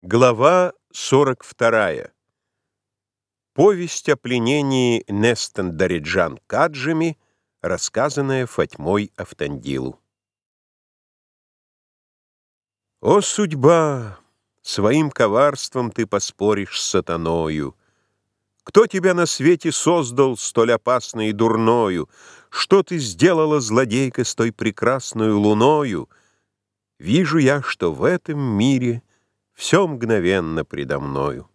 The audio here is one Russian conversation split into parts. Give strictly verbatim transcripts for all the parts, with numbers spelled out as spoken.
Глава сорок вторая. Повесть о пленении Нестен-Дариджан Каджами, рассказанная Фатьмой Автандилу. О, судьба! Своим коварством ты поспоришь с сатаною. Кто тебя на свете создал столь опасной и дурною? Что ты сделала, злодейка, с той прекрасною луною? Вижу я, что в этом мире все мгновенно предо мною.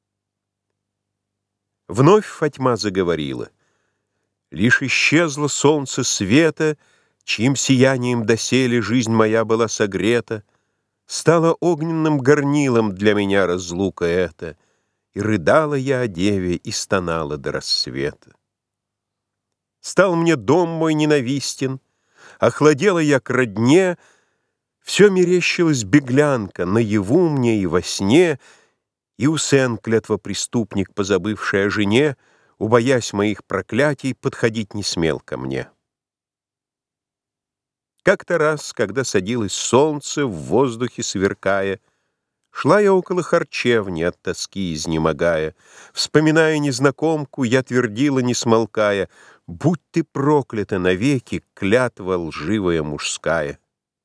Вновь Фатьма заговорила. Лишь исчезло солнце света, чьим сиянием доселе жизнь моя была согрета, стала огненным горнилом для меня разлука эта, и рыдала я о деве и стонала до рассвета. Стал мне дом мой ненавистен, охладела я к родне, все мерещилась беглянка, наяву мне и во сне, и Усен, клятвопреступник, позабывший о жене, убоясь моих проклятий, подходить не смел ко мне. Как-то раз, когда садилось солнце, в воздухе сверкая, шла я около харчевни, от тоски изнемогая. Вспоминая незнакомку, я твердила, не смолкая: «Будь ты проклята навеки, клятва лживая мужская».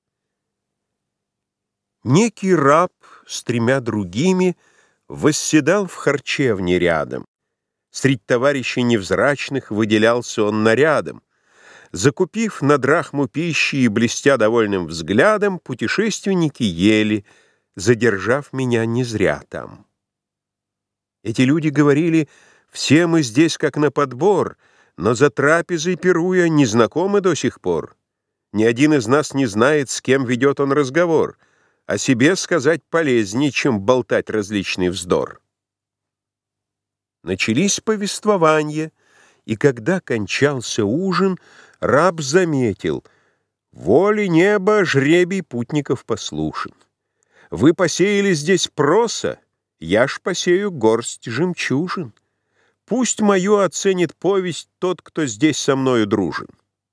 Некий раб с тремя другими восседал в харчевне рядом. Средь товарищей невзрачных выделялся он нарядом. Закупив на драхму пищи и блестя довольным взглядом, путешественники ели, задержав меня не зря там. Эти люди говорили: «Все мы здесь как на подбор, но за трапезой пируя не знакомы до сих пор. Ни один из нас не знает, с кем ведет он разговор. О себе сказать полезнее, чем болтать различный вздор». Начались повествования, и когда кончался ужин, раб заметил: «Воле неба жребий путников послушен. Вы посеяли здесь проса, я ж посею горсть жемчужин. Пусть мою оценит повесть тот, кто здесь со мною дружен».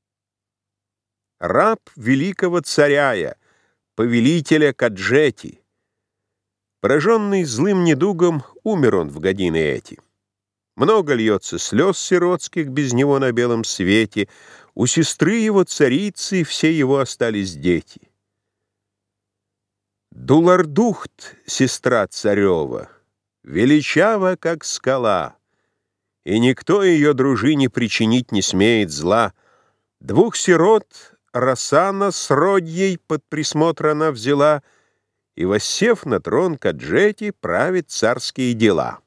Раб великого царя, повелителя Каджети. Пораженный злым недугом, умер он в годины эти. Много льется слез сиротских без него на белом свете, у сестры его царицы все его остались дети. Дулардухт, сестра царева, величава, как скала, и никто ее дружине причинить не смеет зла. Двух сирот Расана с родьей под присмотр она взяла, и, воссев на трон Каджети, правит царские дела.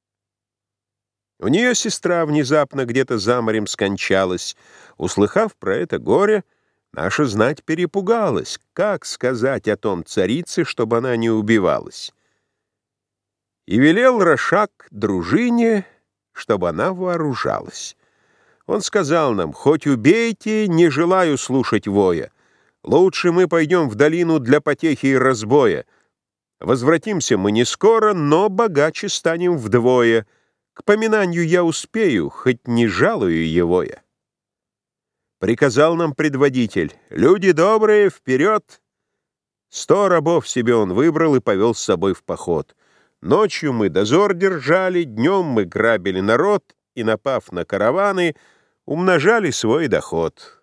У нее сестра внезапно где-то за морем скончалась. Услыхав про это горе, наша знать перепугалась. Как сказать о том царице, чтобы она не убивалась? И велел Рашак дружине, чтобы она вооружалась. Он сказал нам: «Хоть убейте, не желаю слушать воя. Лучше мы пойдем в долину для потехи и разбоя. Возвратимся мы не скоро, но богаче станем вдвое. К поминанию я успею, хоть не жалую его я». Приказал нам предводитель: «Люди добрые, вперед!» Сто рабов себе он выбрал и повел с собой в поход. Ночью мы дозор держали, днем мы грабили народ и, напав на караваны, умножали свой доход.